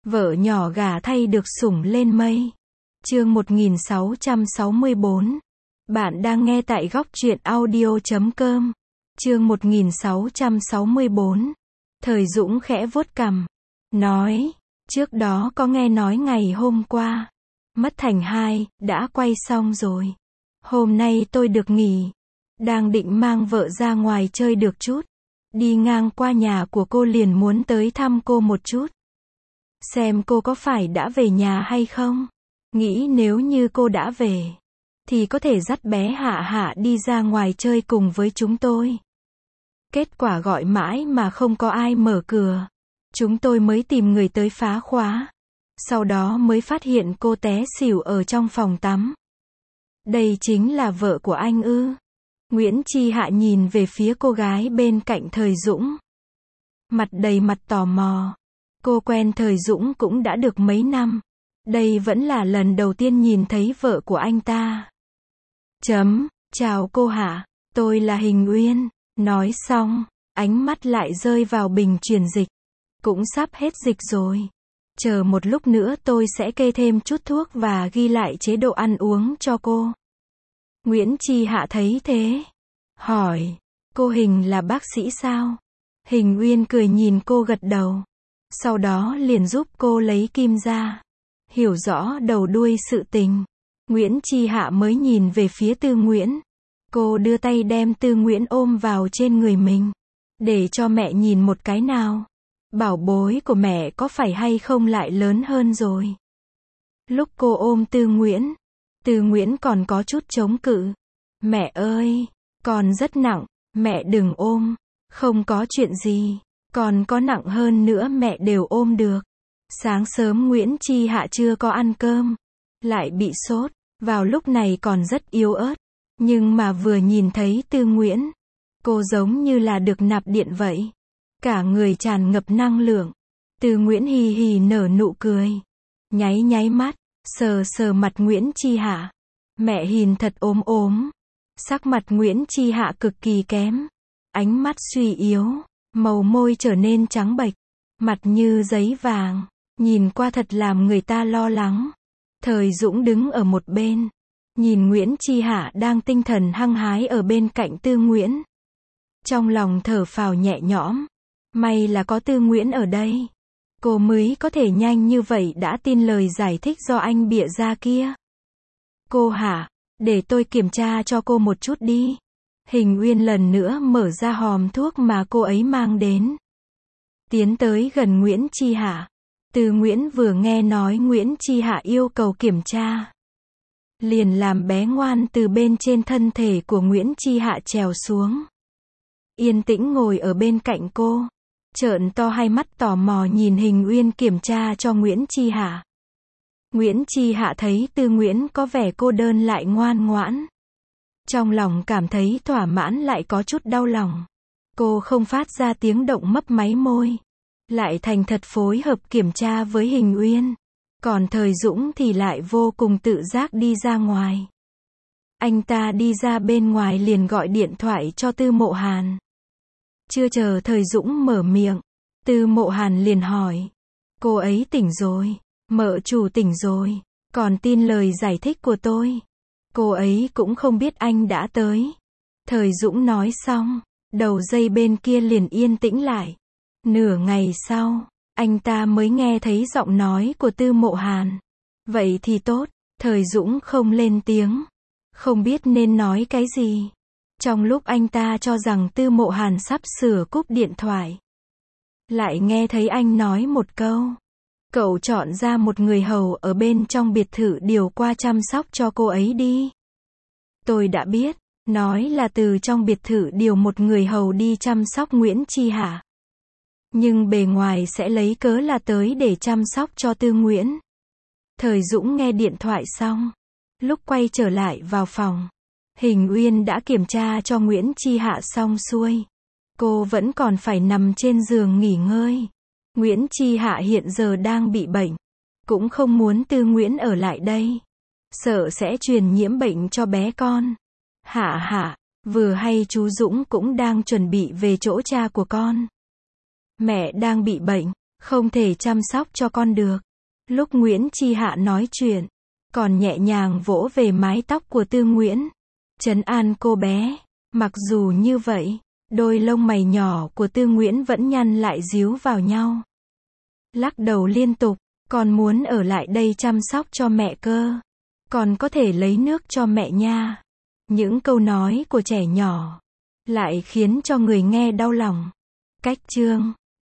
Vợ nhỏ gả thay được sủng lên mây. Chương 1664. Bạn đang nghe tại góc truyện audio.com. Chương 1664. Thời Dũng khẽ vuốt cằm, nói, trước đó có nghe nói ngày hôm qua, Mất Thành 2, đã quay xong rồi. Hôm nay tôi được nghỉ, đang định mang vợ ra ngoài chơi được chút. Đi ngang qua nhà của cô liền muốn tới thăm cô một chút. Xem cô có phải đã về nhà hay không? Nghĩ nếu như cô đã về, thì có thể dắt bé Hạ Hạ đi ra ngoài chơi cùng với chúng tôi. Kết quả gọi mãi mà không có ai mở cửa. Chúng tôi mới tìm người tới phá khóa. Sau đó mới phát hiện cô té xỉu ở trong phòng tắm. Đây chính là vợ của anh ư? Nguyễn Chi Hạ nhìn về phía cô gái bên cạnh Thời Dũng. Mặt đầy mặt tò mò. Cô quen Thời Dũng cũng đã được mấy năm. Đây vẫn là lần đầu tiên nhìn thấy vợ của anh ta. Chào cô Hạ, tôi là Hình Uyên. Nói xong, ánh mắt lại rơi vào bình truyền dịch. Cũng sắp hết dịch rồi. Chờ một lúc nữa tôi sẽ kê thêm chút thuốc và ghi lại chế độ ăn uống cho cô. Nguyễn Chi Hạ thấy thế, hỏi, cô Hình là bác sĩ sao? Hình Uyên cười nhìn cô gật đầu. Sau đó liền giúp cô lấy kim ra. Hiểu rõ đầu đuôi sự tình, Nguyễn Chi Hạ mới nhìn về phía Tư Nguyễn. Cô đưa tay đem Tư Nguyễn ôm vào trên người mình. Để cho mẹ nhìn một cái nào. Bảo bối của mẹ có phải hay không lại lớn hơn rồi. Lúc cô ôm Tư Nguyễn còn có chút chống cự. Mẹ ơi, con rất nặng, mẹ đừng ôm. Không có chuyện gì, còn có nặng hơn nữa mẹ đều ôm được. Sáng sớm Nguyễn Chi Hạ chưa có ăn cơm, lại bị sốt, vào lúc này còn rất yếu ớt. Nhưng mà vừa nhìn thấy Tư Nguyễn, cô giống như là được nạp điện vậy. Cả người tràn ngập năng lượng. Tư Nguyễn hì hì nở nụ cười. Nháy mắt, sờ mặt Nguyễn Chi Hạ. Mẹ Hiền thật ốm. Sắc mặt Nguyễn Chi Hạ cực kỳ kém. Ánh mắt suy yếu, màu môi trở nên trắng bệch, mặt như giấy vàng, nhìn qua thật làm người ta lo lắng. Thời Dũng đứng ở một bên, nhìn Nguyễn Chi Hạ đang tinh thần hăng hái ở bên cạnh Tư Nguyễn. Trong lòng thở phào nhẹ nhõm, may là có Tư Nguyễn ở đây. Cô mới có thể nhanh như vậy đã tin lời giải thích do anh bịa ra kia. Cô Hạ, để tôi kiểm tra cho cô một chút đi. Hình Uyên lần nữa mở ra hòm thuốc mà cô ấy mang đến. Tiến tới gần Nguyễn Chi Hạ. Tư Nguyễn vừa nghe nói Nguyễn Chi Hạ yêu cầu kiểm tra, liền làm bé ngoan từ bên trên thân thể của Nguyễn Chi Hạ trèo xuống. Yên tĩnh ngồi ở bên cạnh cô. Trợn to hai mắt tò mò nhìn Hình Uyên kiểm tra cho Nguyễn Chi Hạ. Nguyễn Chi Hạ thấy Tư Nguyễn có vẻ cô đơn lại ngoan ngoãn. Trong lòng cảm thấy thỏa mãn lại có chút đau lòng. Cô không phát ra tiếng động mấp máy môi. Lại thành thật phối hợp kiểm tra với Hình Uyên. Còn Thời Dũng thì lại vô cùng tự giác đi ra ngoài. Anh ta đi ra bên ngoài liền gọi điện thoại cho Tư Mộ Hàn. Chưa chờ Thời Dũng mở miệng, Tư Mộ Hàn liền hỏi. Cô ấy tỉnh rồi, mợ chủ tỉnh rồi, còn tin lời giải thích của tôi. Cô ấy cũng không biết anh đã tới. Thời Dũng nói xong, đầu dây bên kia liền yên tĩnh lại. Nửa ngày sau, anh ta mới nghe thấy giọng nói của Tư Mộ Hàn. Vậy thì tốt, Thời Dũng không lên tiếng. Không biết nên nói cái gì. Trong lúc anh ta cho rằng Tư Mộ Hàn sắp sửa cúp điện thoại, lại nghe thấy anh nói một câu. Cậu chọn ra một người hầu ở bên trong biệt thự điều qua chăm sóc cho cô ấy đi. Tôi đã biết, nói là từ trong biệt thự điều một người hầu đi chăm sóc Nguyễn Chi Hạ. Nhưng bề ngoài sẽ lấy cớ là tới để chăm sóc cho Tư Nguyễn. Thời Dũng nghe điện thoại xong, lúc quay trở lại vào phòng, Hình Uyên đã kiểm tra cho Nguyễn Chi Hạ xong xuôi. Cô vẫn còn phải nằm trên giường nghỉ ngơi. Nguyễn Chi Hạ hiện giờ đang bị bệnh, cũng không muốn Tư Nguyễn ở lại đây, sợ sẽ truyền nhiễm bệnh cho bé con. Hạ, vừa hay chú Dũng cũng đang chuẩn bị về chỗ cha của con. Mẹ đang bị bệnh, Không thể chăm sóc cho con được. Lúc Nguyễn Chi Hạ nói chuyện, còn nhẹ nhàng vỗ về mái tóc của Tư Nguyễn, trấn an cô bé. Mặc dù như vậy, đôi lông mày nhỏ của Tư Nguyễn vẫn nhăn lại díu vào nhau. Lắc đầu liên tục, con muốn ở lại đây chăm sóc cho mẹ cơ. Con có thể lấy nước cho mẹ nha. Những câu nói của trẻ nhỏ lại khiến cho người nghe đau lòng. Cách chương